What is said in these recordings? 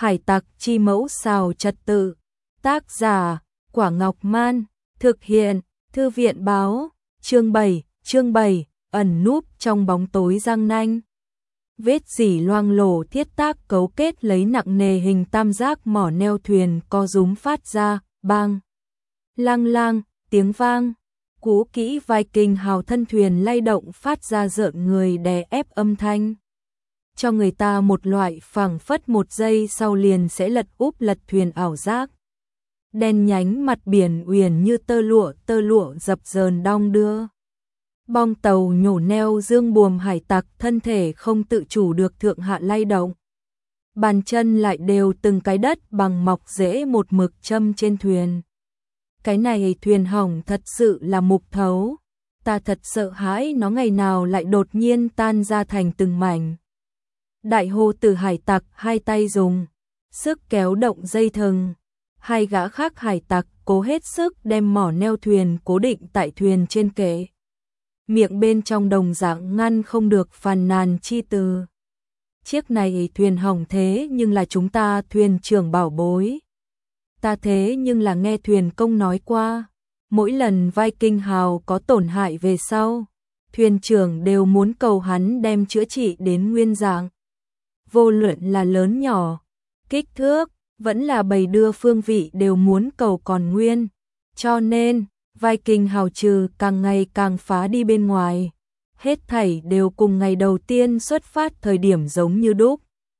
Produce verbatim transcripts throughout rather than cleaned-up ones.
Hải tặc chi mẫu xào trật tự. Tác giả, Quả Ngọc Man. Thực hiện, Thư viện báo. Chương bảy, chương bảy, ẩn núp trong bóng tối răng nanh. Vết dỉ loang lổ thiết tác cấu kết lấy nặng nề hình tam giác mỏ neo thuyền co rúm phát ra, bang. Lang lang, tiếng vang. Cú kỹ Viking hào thân thuyền lay động phát ra rợn người đè ép âm thanh. Cho người ta một loại phảng phất một giây sau liền sẽ lật úp lật thuyền ảo giác. Đen nhánh mặt biển uyển như tơ lụa tơ lụa dập dờn đong đưa. Bong tàu nhổ neo dương buồm hải tặc thân thể không tự chủ được thượng hạ lay động. Bàn chân lại đều từng cái đất bằng mọc rễ một mực châm trên thuyền. Cái này thuyền hỏng thật sự là mục thấu. Ta thật sợ hãi nó ngày nào lại đột nhiên tan ra thành từng mảnh. Đại hô từ hải tặc hai tay dùng sức kéo động dây thừng. Hai gã khác hải tặc cố hết sức đem mỏ neo thuyền cố định tại thuyền trên kệ. Miệng bên trong đồng dạng ngăn không được phàn nàn chi từ. Chiếc này thuyền hỏng thế nhưng là chúng ta thuyền trưởng bảo bối. Ta thế nhưng là nghe thuyền công nói qua. Mỗi lần Viking hào có tổn hại về sau, thuyền trưởng đều muốn cầu hắn đem chữa trị đến nguyên dạng. Vô luận là lớn nhỏ, kích thước, vẫn là bày đưa phương vị đều muốn cầu còn nguyên. Cho nên, Viking hào trừ càng ngày càng phá đi bên ngoài. Hết thảy đều cùng ngày đầu tiên xuất phát thời điểm giống như đúc.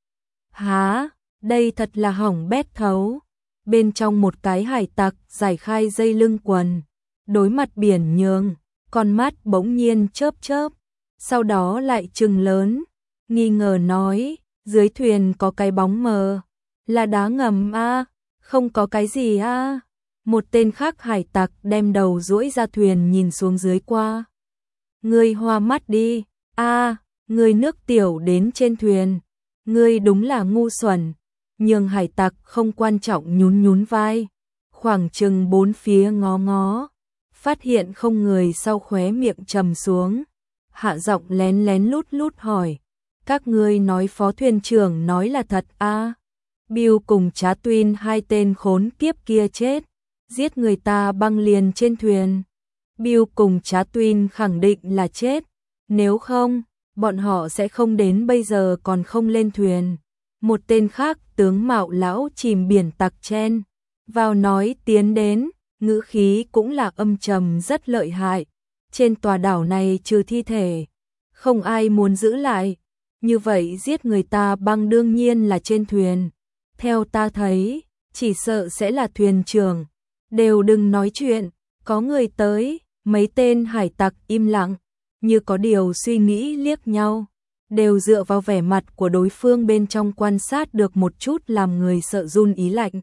Há, đây thật là hỏng bét thấu. Bên trong một cái hải tặc giải khai dây lưng quần. Đối mặt biển nhường, con mắt bỗng nhiên chớp chớp. Sau đó lại trừng lớn, nghi ngờ nói, dưới thuyền có cái bóng mờ. Là đá ngầm a à? Không có cái gì a à? Một tên khác hải tặc đem đầu duỗi ra thuyền nhìn xuống dưới qua. Ngươi hoa mắt đi, a à, ngươi nước tiểu đến trên thuyền. Ngươi đúng là ngu xuẩn. Nhưng hải tặc không quan trọng nhún nhún vai. Khoảng chừng bốn phía ngó ngó. Phát hiện không người sau khóe miệng trầm xuống. Hạ giọng lén lén lút lút hỏi. Các ngươi nói phó thuyền trưởng nói là thật a à? Bill cùng Trá Tuyên hai tên khốn kiếp kia chết. Giết người ta băng liền trên thuyền. Bill cùng Trá Tuyên khẳng định là chết. Nếu không, bọn họ sẽ không đến bây giờ còn không lên thuyền. Một tên khác tướng mạo lão chìm biển tặc chen vào nói tiến đến, ngữ khí cũng là âm trầm rất lợi hại. Trên tòa đảo này trừ thi thể, không ai muốn giữ lại. Như vậy giết người ta băng đương nhiên là trên thuyền. Theo ta thấy, chỉ sợ sẽ là thuyền trưởng. Đều đừng nói chuyện, có người tới. Mấy tên hải tặc im lặng, như có điều suy nghĩ liếc nhau. Đều dựa vào vẻ mặt của đối phương bên trong quan sát được một chút làm người sợ run ý lạnh.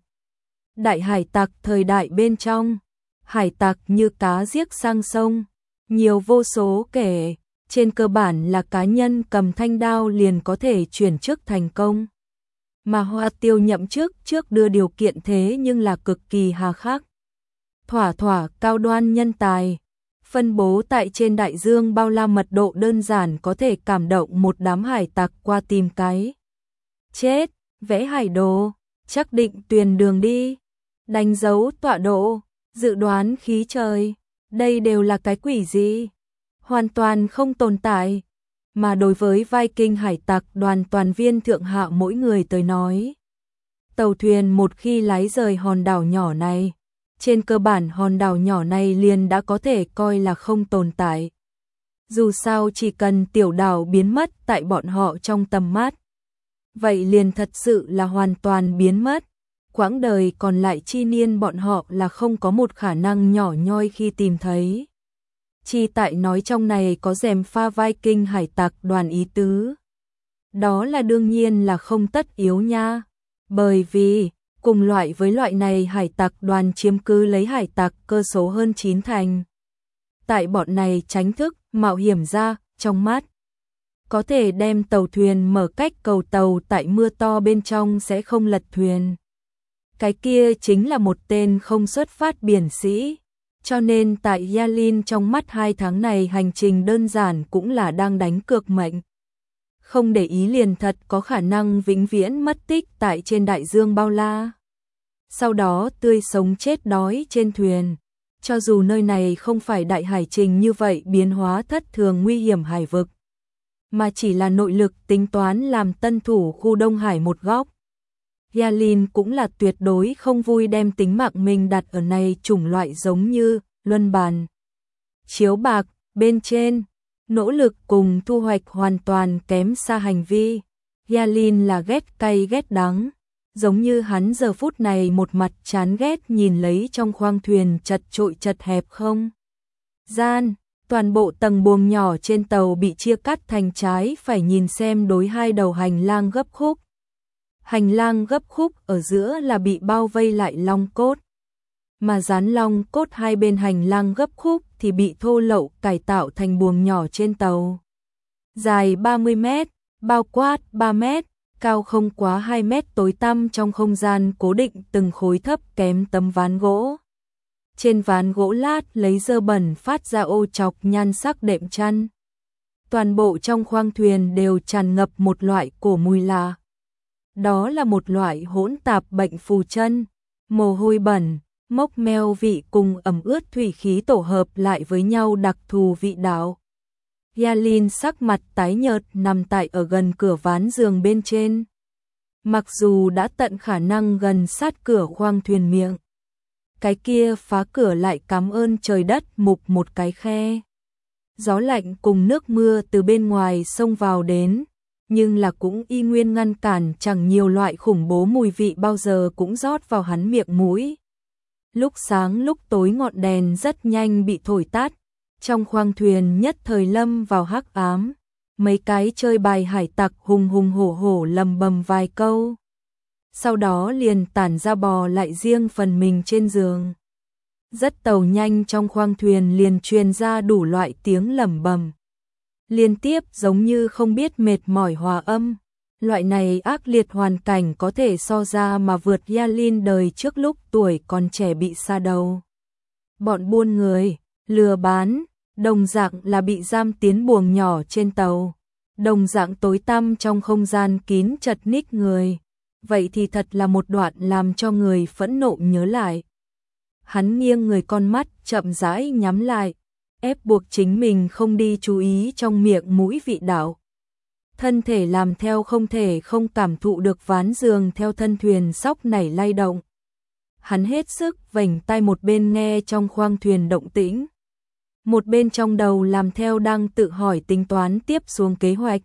Đại hải tặc thời đại bên trong, hải tặc như cá giết sang sông, nhiều vô số kể, trên cơ bản là cá nhân cầm thanh đao liền có thể chuyển chức thành công. Mà Hoa Tiêu nhậm chức trước đưa điều kiện thế nhưng là cực kỳ hà khắc. Thỏa thỏa cao đoan nhân tài. Phân bố tại trên đại dương bao la mật độ đơn giản có thể cảm động một đám hải tặc qua tìm cái chết, vẽ hải đồ, chắc định tuyển đường đi, đánh dấu tọa độ, dự đoán khí trời, đây đều là cái quỷ gì? Hoàn toàn không tồn tại. Mà đối với Viking hải tặc đoàn toàn viên thượng hạ mỗi người tới nói, tàu thuyền một khi lái rời hòn đảo nhỏ này, trên cơ bản hòn đảo nhỏ này liền đã có thể coi là không tồn tại. Dù sao chỉ cần tiểu đảo biến mất tại bọn họ trong tầm mắt, vậy liền thật sự là hoàn toàn biến mất. Quãng đời còn lại chi niên bọn họ là không có một khả năng nhỏ nhoi khi tìm thấy. Chi tại nói trong này có rèm pha Viking hải tặc đoàn ý tứ. Đó là đương nhiên là không tất yếu nha. Bởi vì cùng loại với loại này hải tặc đoàn chiếm cứ lấy hải tặc cơ số hơn chín thành. Tại bọn này tránh thức, mạo hiểm ra, trong mắt. Có thể đem tàu thuyền mở cách cầu tàu tại mưa to bên trong sẽ không lật thuyền. Cái kia chính là một tên không xuất phát biển sĩ. Cho nên tại Yalin trong mắt hai tháng này hành trình đơn giản cũng là đang đánh cược mệnh. không để ý liền thật có khả năng vĩnh viễn mất tích tại trên đại dương bao la. Sau đó tươi sống chết đói trên thuyền. Cho dù nơi này không phải đại hải trình như vậy biến hóa thất thường nguy hiểm hải vực, mà chỉ là nội lực tính toán làm tân thủ khu Đông Hải một góc. Yalin cũng là tuyệt đối không vui đem tính mạng mình đặt ở này chủng loại giống như luân bàn, chiếu bạc, bên trên, nỗ lực cùng thu hoạch hoàn toàn kém xa hành vi. Yalin là ghét cay ghét đắng, giống như hắn giờ phút này một mặt chán ghét nhìn lấy trong khoang thuyền chật trội chật hẹp không gian, toàn bộ tầng buồng nhỏ trên tàu bị chia cắt thành trái phải nhìn xem đối hai đầu hành lang gấp khúc. Hành lang gấp khúc ở giữa là bị bao vây lại long cốt, mà dán long cốt hai bên hành lang gấp khúc thì bị thô lậu cải tạo thành buồng nhỏ trên tàu. Dài ba mươi mét, bao quát ba mét, cao không quá hai mét, tối tăm trong không gian cố định từng khối thấp kém tấm ván gỗ. Trên ván gỗ lát lấy dơ bẩn phát ra ô chọc nhan sắc đệm chăn. Toàn bộ trong khoang thuyền đều tràn ngập một loại cổ mùi lạ. Đó là một loại hỗn tạp bệnh phù chân, mồ hôi bẩn, mốc meo vị cùng ẩm ướt thủy khí tổ hợp lại với nhau đặc thù vị đạo. Yalin sắc mặt tái nhợt nằm tại ở gần cửa ván giường bên trên. Mặc dù đã tận khả năng gần sát cửa khoang thuyền miệng, cái kia phá cửa lại cảm ơn trời đất mục một cái khe. Gió lạnh cùng nước mưa từ bên ngoài xông vào đến, nhưng là cũng y nguyên ngăn cản chẳng nhiều loại khủng bố mùi vị bao giờ cũng rót vào hắn miệng mũi. Lúc sáng lúc tối ngọn đèn rất nhanh bị thổi tắt, trong khoang thuyền nhất thời lâm vào hắc ám. Mấy cái chơi bài hải tặc hùng hùng hổ hổ lầm bầm vài câu, sau đó liền tản ra bò lại riêng phần mình trên giường. Rất tàu nhanh trong khoang thuyền liền truyền ra đủ loại tiếng lẩm bẩm, liên tiếp giống như không biết mệt mỏi hòa âm. Loại này ác liệt hoàn cảnh có thể so ra mà vượt Yalin đời trước lúc tuổi còn trẻ bị sa đầu. Bọn buôn người, lừa bán, đồng dạng là bị giam tiến buồng nhỏ trên tàu, đồng dạng tối tăm trong không gian kín chật ních người. Vậy thì thật là một đoạn làm cho người phẫn nộ nhớ lại. Hắn nghiêng người, con mắt chậm rãi nhắm lại, ép buộc chính mình không đi chú ý trong miệng mũi vị đạo. Thân thể làm theo không thể không cảm thụ được ván giường theo thân thuyền sóc nảy lay động. Hắn hết sức vểnh tai một bên nghe trong khoang thuyền động tĩnh, một bên trong đầu làm theo đang tự hỏi tính toán tiếp xuống kế hoạch.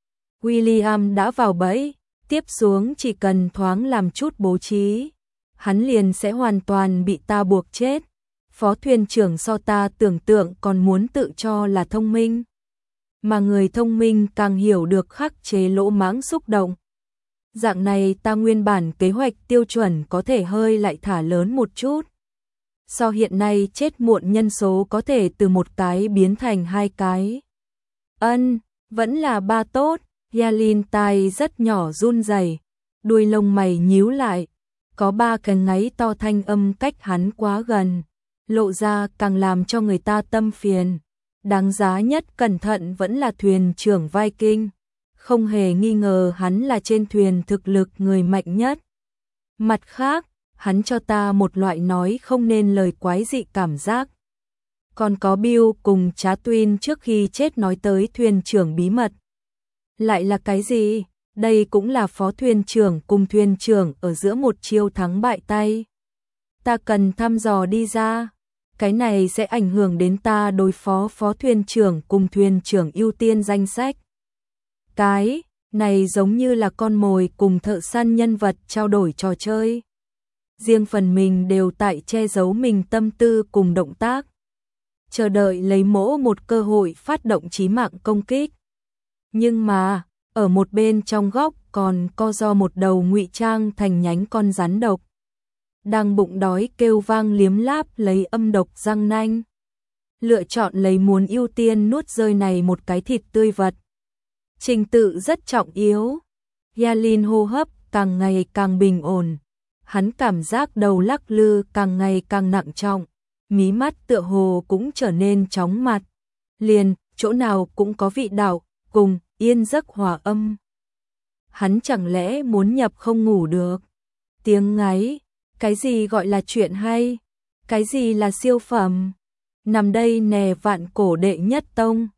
William đã vào bẫy, tiếp xuống chỉ cần thoáng làm chút bố trí, hắn liền sẽ hoàn toàn bị ta buộc chết. Phó thuyền trưởng so ta tưởng tượng còn muốn tự cho là thông minh, mà người thông minh càng hiểu được khắc chế lỗ mãng xúc động. Dạng này ta nguyên bản kế hoạch tiêu chuẩn có thể hơi lại thả lớn một chút. So hiện nay chết muộn nhân số có thể từ một cái biến thành hai cái. Ân, vẫn là ba tốt. Yalin tai rất nhỏ run rẩy, đuôi lông mày nhíu lại, có ba cái ngáy to thanh âm cách hắn quá gần, lộ ra càng làm cho người ta tâm phiền. Đáng giá nhất cẩn thận vẫn là thuyền trưởng Viking, không hề nghi ngờ hắn là trên thuyền thực lực người mạnh nhất. Mặt khác, hắn cho ta một loại nói không nên lời quái dị cảm giác. Còn có Bill cùng Trá Tuyên trước khi chết nói tới thuyền trưởng bí mật. Lại là cái gì? Đây cũng là phó thuyền trưởng cùng thuyền trưởng ở giữa một chiêu thắng bại tay. Ta cần thăm dò đi ra. Cái này sẽ ảnh hưởng đến ta đối phó phó thuyền trưởng cùng thuyền trưởng ưu tiên danh sách. Cái này giống như là con mồi cùng thợ săn nhân vật trao đổi trò chơi. Riêng phần mình đều tại che giấu mình tâm tư cùng động tác, chờ đợi lấy mỗ một cơ hội phát động chí mạng công kích. Nhưng mà, ở một bên trong góc còn co do một đầu ngụy trang thành nhánh con rắn độc, đang bụng đói kêu vang liếm láp lấy âm độc răng nanh. Lựa chọn lấy muốn ưu tiên nuốt rơi này một cái thịt tươi vật. Trình tự rất trọng yếu. Yalin hô hấp càng ngày càng bình ổn. Hắn cảm giác đầu lắc lư càng ngày càng nặng trọng. Mí mắt tựa hồ cũng trở nên chóng mặt. Liền, chỗ nào cũng có vị đạo, cùng yên giấc hòa âm. Hắn chẳng lẽ muốn nhập không ngủ được? Tiếng ngáy, cái gì gọi là chuyện hay? Cái gì là siêu phẩm? Nằm đây nè vạn cổ đệ nhất tông,